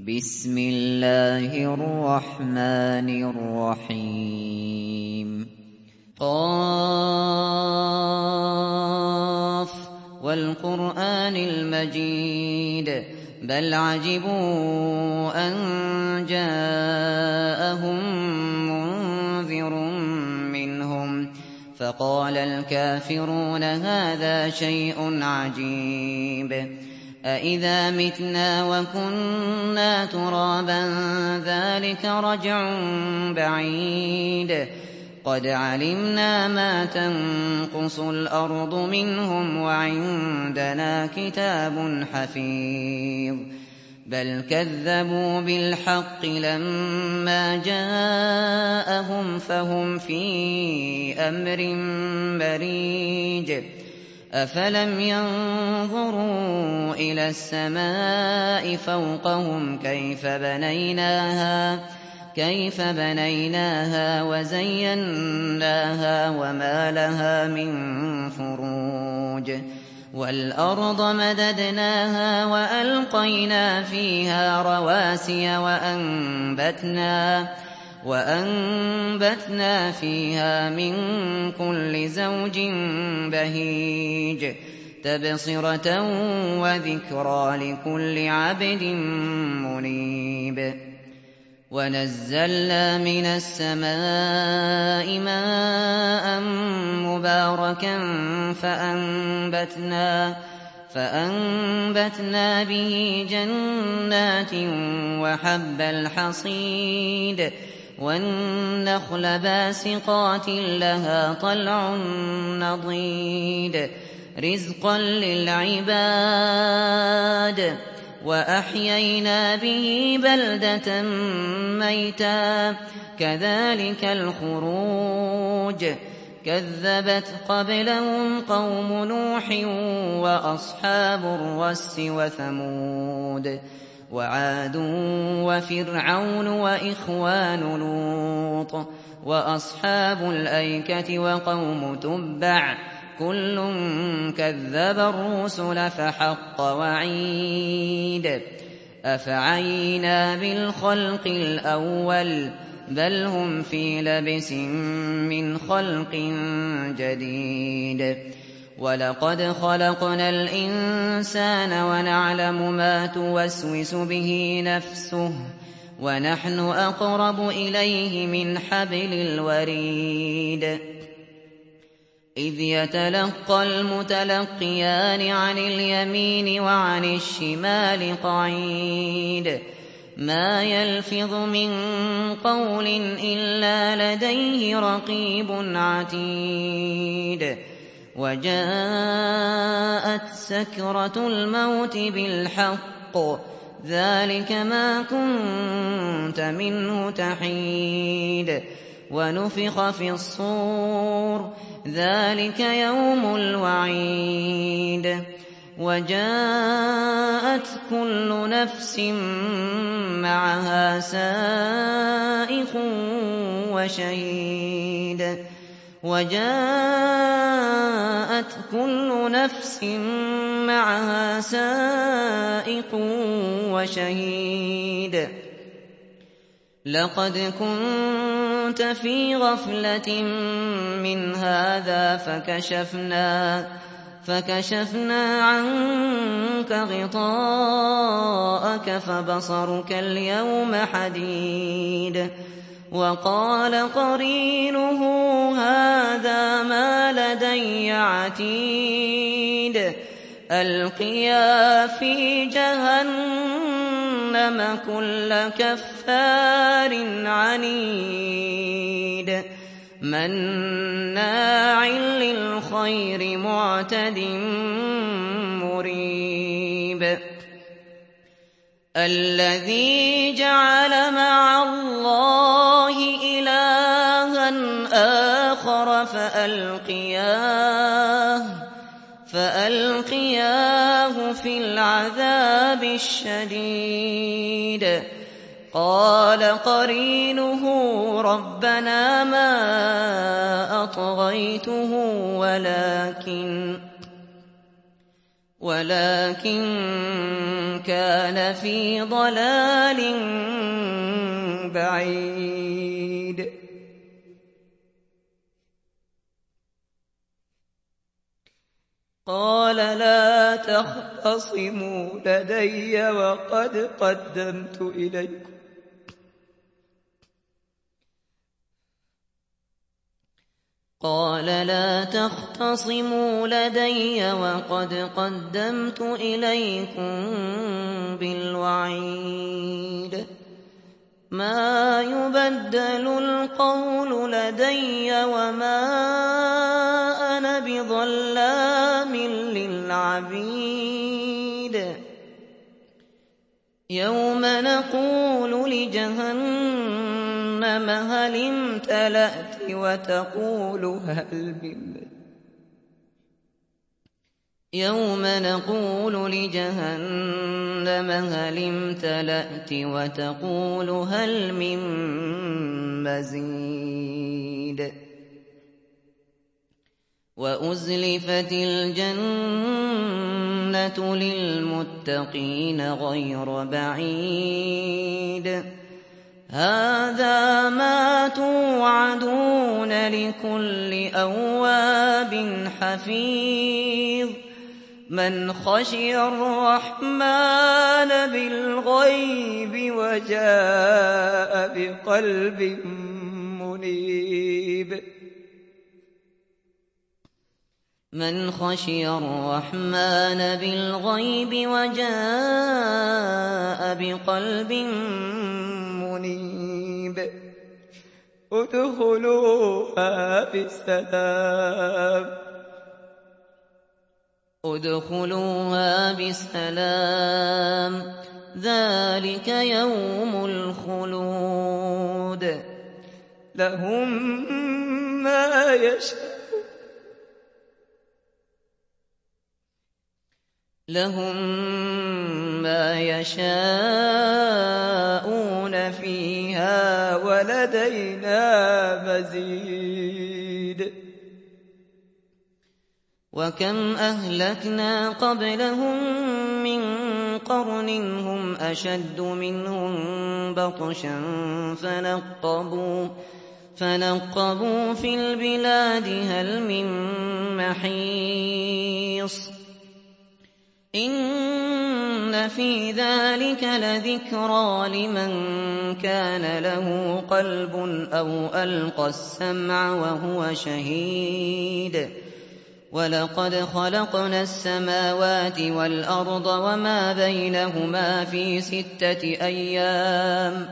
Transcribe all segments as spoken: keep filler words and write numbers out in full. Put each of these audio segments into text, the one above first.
بسم الله الرحمن الرحيم قاف والقرآن المجيد بل عجبوا أن جاءهم منذر منهم فقال الكافرون هذا شيء عجيب أإذا متنا وكنا ترابا ذلك رجع بعيد قد علمنا ما تنقص الأرض منهم وعندنا كتاب حفيظ بل كذبوا بالحق لما جاءهم فهم في أمر مريج أفلم ينظروا إلى السماء فوقهم كيف بنيناها كيف بنيناها وزيناها وما لها من فروج والأرض مددناها وألقينا فيها رواسي وأنبتنا وأنبتنا فيها من كل زوج بهيج تبصرة وذكرى لكل عبد منيب ونزلنا من السماء ماء مباركا فأنبتنا فأنبتنا به جنات وحب الحصيد والنخل باسقات لها طلع نضيد رزقا للعباد وأحيينا به بلدة ميتا كذلك الخروج كذبت قبلهم قوم نوح وأصحاب الرس وثمود وعاد وفرعون وإخوان لوط وأصحاب الأيكة وقوم تبع كل كذب الرسل فحق وعيد أفعينا بالخلق الأول بل هم في لبس من خلق جديد ولقد خلقنا الإنسان ونعلم ما توسوس به نفسه ونحن أقرب إليه من حبل الوريد إذ يتلقى المتلقيان عن اليمين وعن الشمال قعيد ما يلفظ من قول إلا لديه رقيب عتيد وجاءت سكرة الموت بالحق ذلك ما كنت منه تحيد ونفخ في الصور ذلك يوم الوعيد وجاءت كل نفس معها سائق وشهيد وجاءت كل نفس معها سائق وشهيد لقد كنت في غفلة من هذا فكشفنا فكشفنا عنك غطاءك فبصرك اليوم حديد وقال قرينه هذا ما لدي عتيد ألقيا في جهنم كل كفار عنيد مناع للخير معتد مريب الذي جعل مع الله إلها آخر فألقياه فألقياه في العذاب الشديد قال قرينه ربنا ما أطغيته ولكن ولكن كان في ضلال بعيد. قال لا تختصموا لدي وقد قدمت إليكم قال لا تختصموا لدي وقد قدمت إليكم بالوعيد. ما يبدل القول لدي وما أنا بظلام للعبيد. يوم نقول لجهنم هل امتلأت وتقول هل من يوم نقول لجهنم هل امتلأت وتقول هل من مزيد. وأزلفت الجنة للمتقين غير بعيد. هذا ما توعدون لكل أواب حفيظ. من خشي الرحمن بالغيب وجاء بقلب منيب. من خشي الرحمن بالغيب وجاء بقلب منيب. ادخلوها بسلام ادخلوها بسلام ذلك يوم الخلود. لهم ما يشاءون لهم ما يشاءون فيها ولدينا مزيد. وكم أهلكنا قبلهم من قرن هم أشد منهم بطشا فنقبوا, فنقبوا في البلاد هل من محيص. إن في ذلك لذكرى لمن كان له قلب أو ألقى السمع وهو شهيد. ولقد خلقنا السماوات والأرض وما بينهما في ستة أيام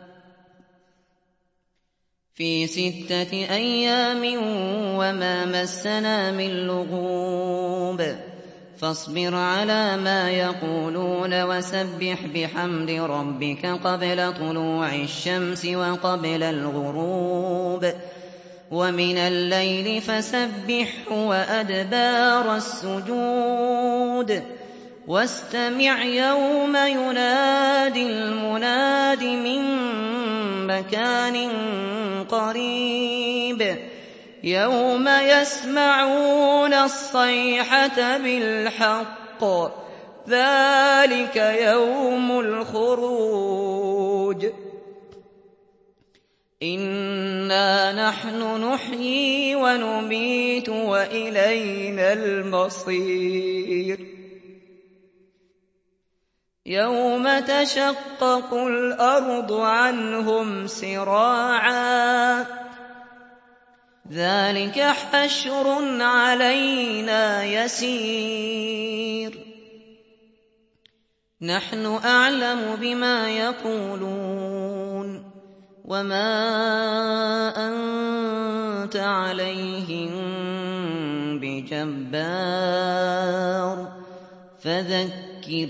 في ستة أيام وما مسنا من لغوب. فاصبر على ما يقولون وسبح بحمد ربك قبل طلوع الشمس وقبل الغروب ومن الليل فسبحه وأدبار السجود. واستمع يوم ينادي المناد من مكان قريب. يوم يسمعون الصيحة بالحق ذلك يوم الخروج. إنا نحن نحيي ونميت وإلينا المصير. يوم تشقق الأرض عنهم سراعا ذلك حشر علينا يسير. نحن أعلم بما يقولون وما أنت عليهم بجبار. فذكر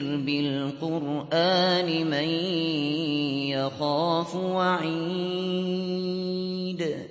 بالقرآن من يخاف وعيد.